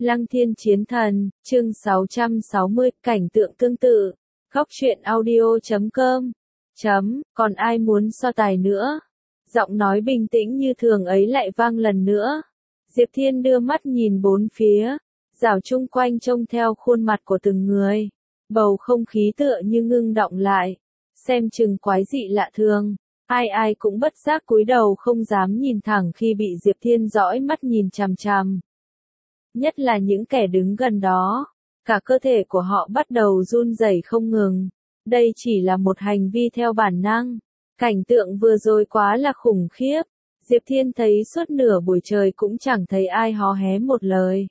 Lăng Thiên Chiến Thần, chương 660, cảnh tượng tương tự. Góc truyện audio.com. Còn ai muốn so tài nữa? Giọng nói bình tĩnh như thường ấy lại vang lần nữa. Diệp Thiên đưa mắt nhìn bốn phía, rảo chung quanh trông theo khuôn mặt của từng người. Bầu không khí tựa như ngưng đọng lại, xem chừng quái dị lạ thường. Ai cũng bất giác cúi đầu không dám nhìn thẳng khi bị Diệp Thiên dõi mắt nhìn chằm chằm. Nhất là những kẻ đứng gần đó, cả cơ thể của họ bắt đầu run rẩy không ngừng. Đây chỉ là một hành vi theo bản năng. Cảnh tượng vừa rồi quá là khủng khiếp. Diệp Thiên thấy suốt nửa buổi trời cũng chẳng thấy ai hó hé một lời.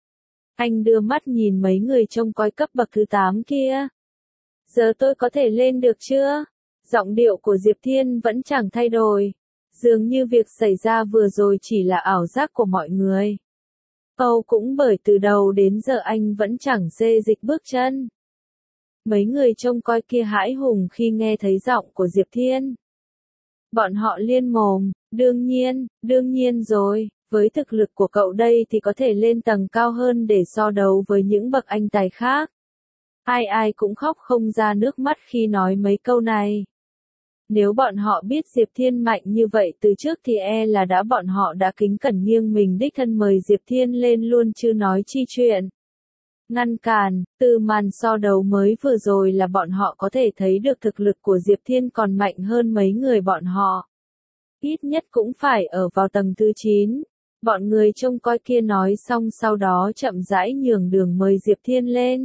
Anh đưa mắt nhìn mấy người trông coi cấp bậc thứ 8 kia. Giờ tôi có thể lên được chưa? Giọng điệu của Diệp Thiên vẫn chẳng thay đổi. Dường như việc xảy ra vừa rồi chỉ là ảo giác của mọi người. Cũng bởi từ đầu đến giờ anh vẫn chẳng xê dịch bước chân. Mấy người trông coi kia hãi hùng khi nghe thấy giọng của Diệp Thiên. Bọn họ liên mồm, đương nhiên rồi, với thực lực của cậu đây thì có thể lên tầng cao hơn để so đấu với những bậc anh tài khác. Ai cũng khóc không ra nước mắt khi nói mấy câu này. Nếu bọn họ biết Diệp Thiên mạnh như vậy từ trước thì là bọn họ đã kính cẩn nghiêng mình đích thân mời Diệp Thiên lên luôn chứ nói chi chuyện. Ngăn cản, từ màn so đấu mới vừa rồi là bọn họ có thể thấy được thực lực của Diệp Thiên còn mạnh hơn mấy người bọn họ. Ít nhất cũng phải ở vào tầng thứ 9. Bọn người trông coi kia nói xong sau đó chậm rãi nhường đường mời Diệp Thiên lên.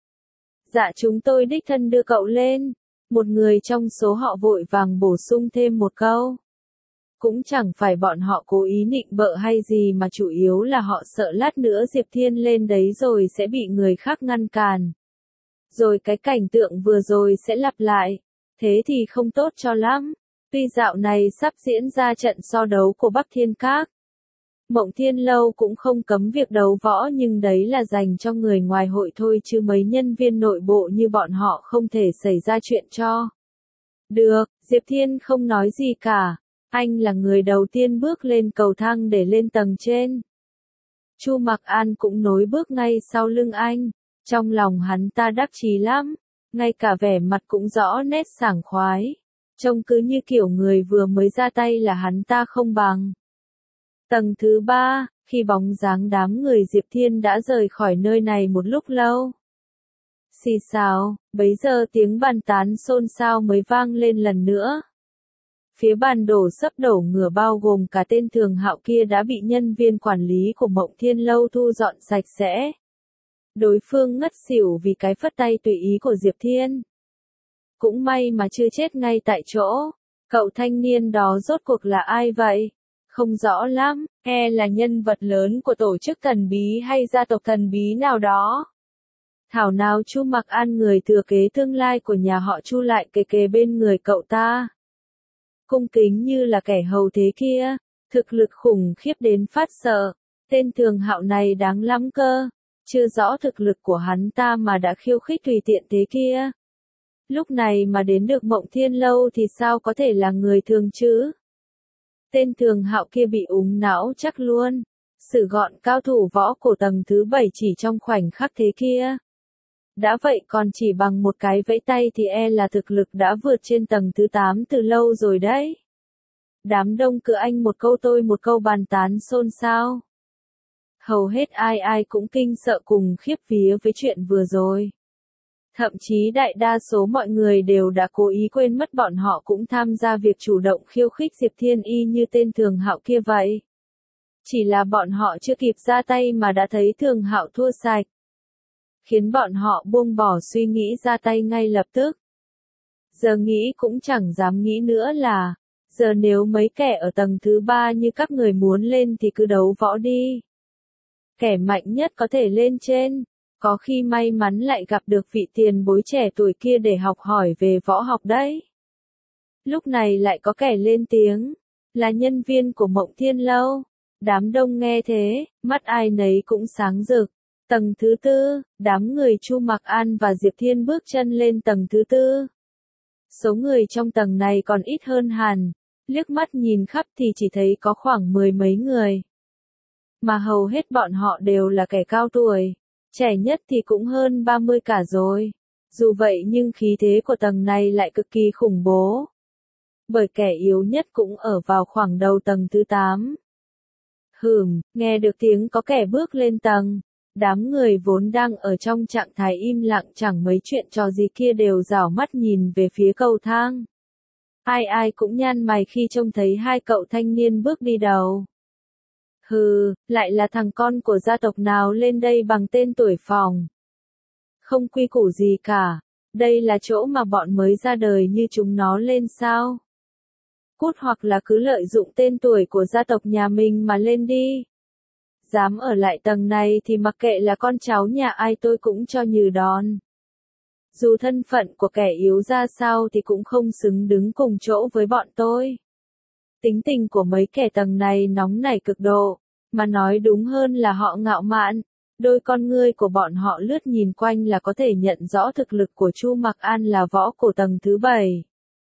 Dạ chúng tôi đích thân đưa cậu lên. Một người trong số họ vội vàng bổ sung thêm một câu. Cũng chẳng phải bọn họ cố ý nịnh bợ hay gì mà chủ yếu là họ sợ lát nữa Diệp Thiên lên đấy rồi sẽ bị người khác ngăn cản. Rồi cái cảnh tượng vừa rồi sẽ lặp lại. Thế thì không tốt cho lắm. Tuy dạo này sắp diễn ra trận so đấu của Bắc Thiên Các. Mộng Thiên Lâu cũng không cấm việc đấu võ nhưng đấy là dành cho người ngoài hội thôi chứ mấy nhân viên nội bộ như bọn họ không thể xảy ra chuyện cho. Được, Diệp Thiên không nói gì cả. Anh là người đầu tiên bước lên cầu thang để lên tầng trên. Chu Mặc An cũng nối bước ngay sau lưng anh. Trong lòng hắn ta đắc chí lắm. Ngay cả vẻ mặt cũng rõ nét sảng khoái. Trông cứ như kiểu người vừa mới ra tay là hắn ta không bằng. Tầng thứ 3, khi bóng dáng đám người Diệp Thiên đã rời khỏi nơi này một lúc lâu. Xì xào, bấy giờ tiếng bàn tán xôn xao mới vang lên lần nữa. Phía bàn đổ sắp đổ ngửa bao gồm cả tên Thường Hạo kia đã bị nhân viên quản lý của Mộng Thiên Lâu thu dọn sạch sẽ. Đối phương ngất xỉu vì cái phất tay tùy ý của Diệp Thiên. Cũng may mà chưa chết ngay tại chỗ. Cậu thanh niên đó rốt cuộc là ai vậy? Không rõ lắm, là nhân vật lớn của tổ chức thần bí hay gia tộc thần bí nào đó. Thảo nào Chu Mặc An người thừa kế tương lai của nhà họ Chu lại kề bên người cậu ta. Cung kính như là kẻ hầu thế kia, thực lực khủng khiếp đến phát sợ. Tên Thường Hạo này đáng lắm cơ, chưa rõ thực lực của hắn ta mà đã khiêu khích tùy tiện thế kia. Lúc này mà đến được Mộng Thiên Lâu thì sao có thể là người thường chứ? Tên Thường Hạo kia bị úng não chắc luôn. Xử gọn cao thủ võ cổ tầng thứ 7 chỉ trong khoảnh khắc thế kia. Đã vậy còn chỉ bằng một cái vẫy tay thì là thực lực đã vượt trên tầng thứ 8 từ lâu rồi đấy. Đám đông cứ anh một câu tôi một câu bàn tán xôn xao. Hầu hết ai cũng kinh sợ cùng khiếp vía với chuyện vừa rồi. Thậm chí đại đa số mọi người đều đã cố ý quên mất bọn họ cũng tham gia việc chủ động khiêu khích Diệp Thiên y như tên Thường Hạo kia vậy. Chỉ là bọn họ chưa kịp ra tay mà đã thấy Thường Hạo thua sạch. Khiến bọn họ buông bỏ suy nghĩ ra tay ngay lập tức. Giờ nghĩ cũng chẳng dám nghĩ nữa là, giờ nếu mấy kẻ ở tầng thứ 3 như các người muốn lên thì cứ đấu võ đi. Kẻ mạnh nhất có thể lên trên. Có khi may mắn lại gặp được vị tiền bối trẻ tuổi kia để học hỏi về võ học đấy. Lúc này lại có kẻ lên tiếng, là nhân viên của Mộng Thiên Lâu. Đám đông nghe thế, mắt ai nấy cũng sáng rực. Tầng thứ 4, đám người Chu Mặc An và Diệp Thiên bước chân lên tầng thứ 4. Số người trong tầng này còn ít hơn hẳn, liếc mắt nhìn khắp thì chỉ thấy có khoảng 10 mấy người. mà hầu hết bọn họ đều là kẻ cao tuổi, trẻ nhất thì cũng hơn 30 cả rồi. Dù vậy nhưng khí thế của tầng này lại cực kỳ khủng bố. Bởi kẻ yếu nhất cũng ở vào khoảng đầu tầng thứ 8. Nghe được tiếng có kẻ bước lên tầng. Đám người vốn đang ở trong trạng thái im lặng chẳng mấy chuyện trò gì kia đều rảo mắt nhìn về phía cầu thang. Ai cũng nhăn mày khi trông thấy hai cậu thanh niên bước đi đầu. Lại là thằng con của gia tộc nào lên đây bằng tên tuổi phòng. Không quy củ gì cả, đây là chỗ mà bọn mới ra đời như chúng nó lên sao. Cút hoặc là cứ lợi dụng tên tuổi của gia tộc nhà mình mà lên đi. Dám ở lại tầng này thì mặc kệ là con cháu nhà ai tôi cũng cho nhừ đòn. Dù thân phận của kẻ yếu ra sao thì cũng không xứng đứng cùng chỗ với bọn tôi. Tính tình của mấy kẻ tầng này nóng nảy cực độ, mà nói đúng hơn là họ ngạo mạn. Đôi con ngươi của bọn họ lướt nhìn quanh là có thể nhận rõ thực lực của Chu Mặc An là võ cổ tầng thứ 7.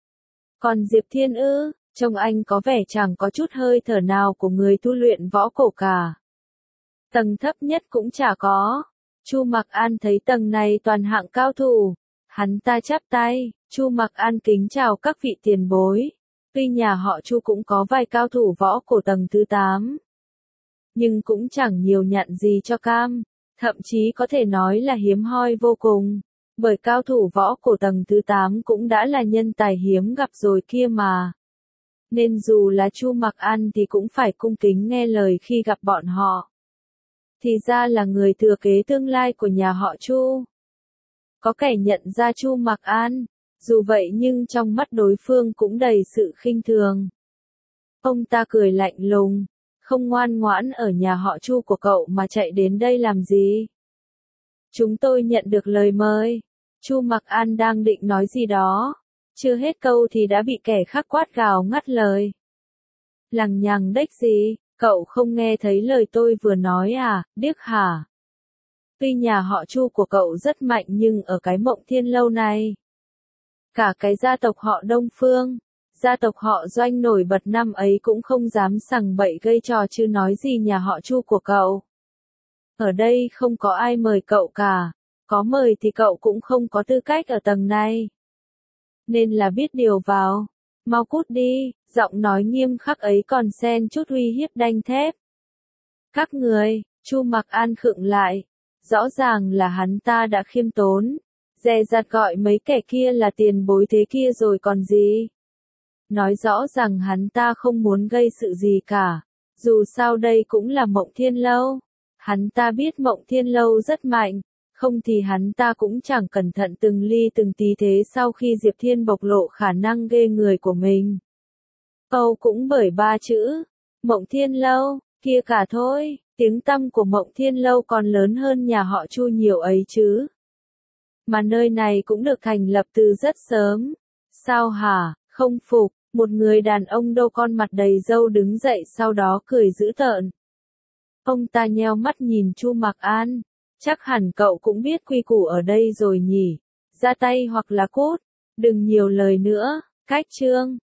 Còn Diệp Thiên trông anh có vẻ chẳng có chút hơi thở nào của người tu luyện võ cổ cả. Tầng thấp nhất cũng chả có. Chu Mặc An thấy tầng này toàn hạng cao thủ. Hắn ta chắp tay, Chu Mặc An kính chào các vị tiền bối. Tuy nhà họ Chu cũng có vài cao thủ võ cổ tầng thứ 8. Nhưng cũng chẳng nhiều nhặn gì cho cam. Thậm chí có thể nói là hiếm hoi vô cùng. Bởi cao thủ võ cổ tầng thứ 8 cũng đã là nhân tài hiếm gặp rồi kia mà. Nên dù là Chu Mặc An thì cũng phải cung kính nghe lời khi gặp bọn họ. Thì ra là người thừa kế tương lai của nhà họ Chu. Có kẻ nhận ra Chu Mặc An, dù vậy nhưng trong mắt đối phương cũng đầy sự khinh thường. Ông ta cười lạnh lùng, không ngoan ngoãn ở nhà họ Chu của cậu mà chạy đến đây làm gì? Chúng tôi nhận được lời mời. Chu Mặc An đang định nói gì đó, chưa hết câu thì đã bị kẻ khác quát gào ngắt lời. Lằng nhằng đếch gì, cậu không nghe thấy lời tôi vừa nói à, điếc hả? Tuy nhà họ Chu của cậu rất mạnh nhưng ở cái Mộng Thiên Lâu này, cả cái gia tộc họ Đông Phương, gia tộc họ Doanh nổi bật năm ấy cũng không dám sằng bậy gây trò chứ nói gì nhà họ Chu của cậu. Ở đây không có ai mời cậu cả, có mời thì cậu cũng không có tư cách ở tầng này. Nên là biết điều vào, mau cút đi, giọng nói nghiêm khắc ấy còn xen chút uy hiếp đanh thép. Các người, Chu Mặc An khựng lại, rõ ràng là hắn ta đã khiêm tốn, dè dặt gọi mấy kẻ kia là tiền bối thế kia rồi còn gì. Nói rõ rằng hắn ta không muốn gây sự gì cả, dù sao đây cũng là Mộng Thiên Lâu. Hắn ta biết Mộng Thiên Lâu rất mạnh, không thì hắn ta cũng chẳng cẩn thận từng ly từng tí thế sau khi Diệp Thiên bộc lộ khả năng ghê người của mình. Âu cũng bởi 3 chữ, Mộng Thiên Lâu, kia cả thôi, tiếng tăm của Mộng Thiên Lâu còn lớn hơn nhà họ Chu nhiều ấy chứ. Mà nơi này cũng được thành lập từ rất sớm. Sao hả, không phục, một người đàn ông đô con mặt đầy râu đứng dậy sau đó cười dữ tợn. Ông ta nheo mắt nhìn Chu Mặc An, chắc hẳn cậu cũng biết quy củ ở đây rồi nhỉ, ra tay hoặc là cút, đừng nhiều lời nữa, cách chương.